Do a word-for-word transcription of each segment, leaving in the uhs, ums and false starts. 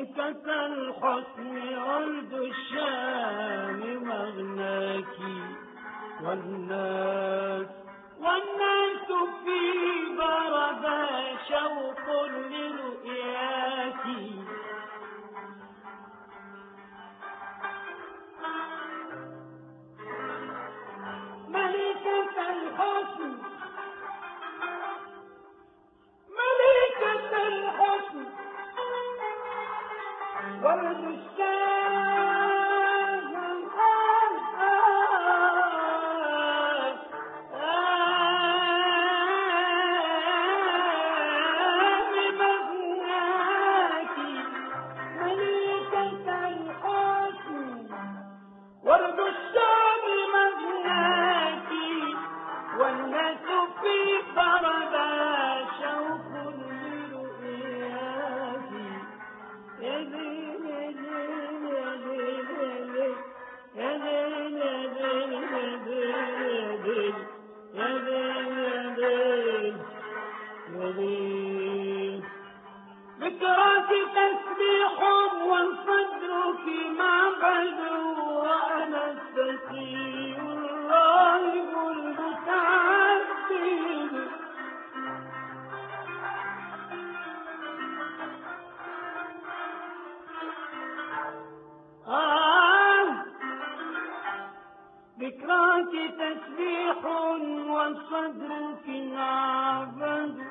ملكة الحسن ورد الشام مغناك والناس والناس في برد شوق لرؤياك ملكة الحسن ملكة الحسن ورد الشام مغناك ملكة الحسن ورد الشام مغناك والناس في فردا شوق لرؤياك يا زين يا زين يا زين يا زين يا زين يا زين يا زين ذكراك تسبيح وصدرك معبد وأنا السقي الراهب المتعبد آه ذكراك تسبيح وصدرك معبد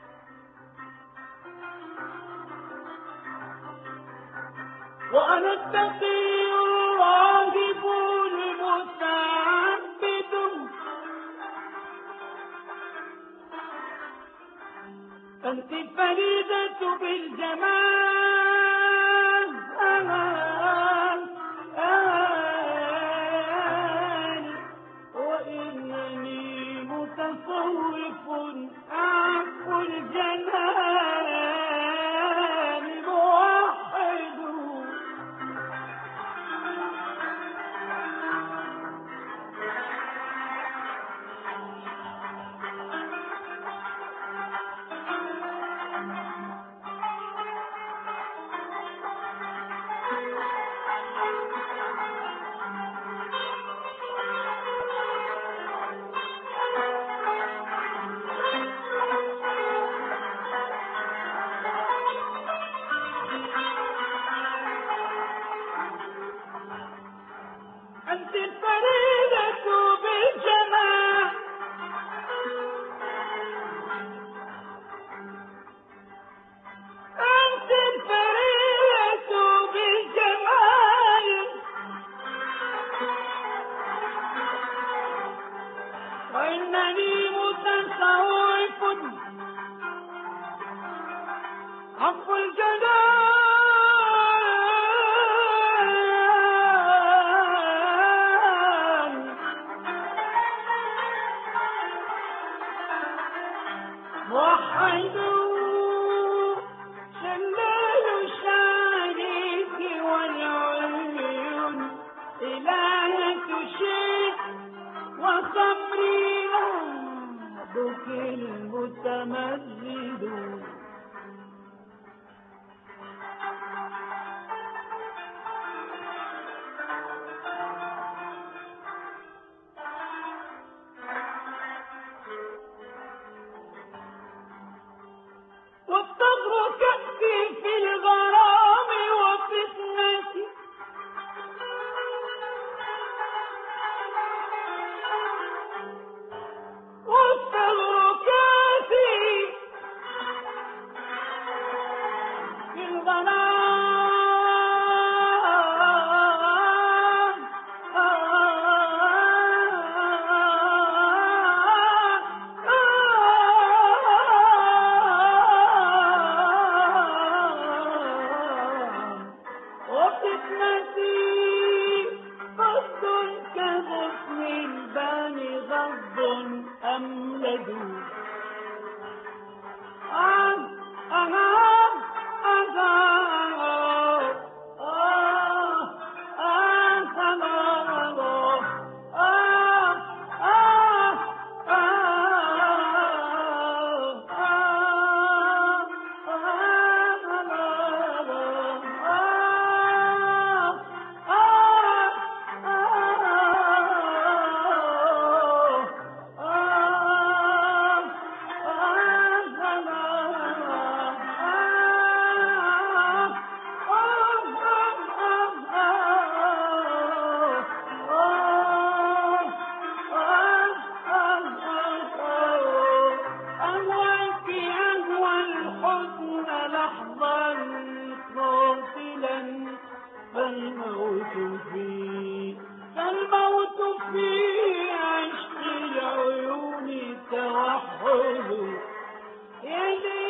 وأنا التقي الراهب المتعبد أنت الفريدة بالجمال وإنني متصوف أعف الجنان موحد أنت الفريدة بالجمال أنت الفريدة بالجمال وإنني متصوف حق الجلال موحد شلال شارك والعيون إلهة شيء وصبري ربك المتمجد والصبر كفي في الغرام وفتنتي والصبر كفي في الغرام أملد آه آه آه آه يحفظ يدي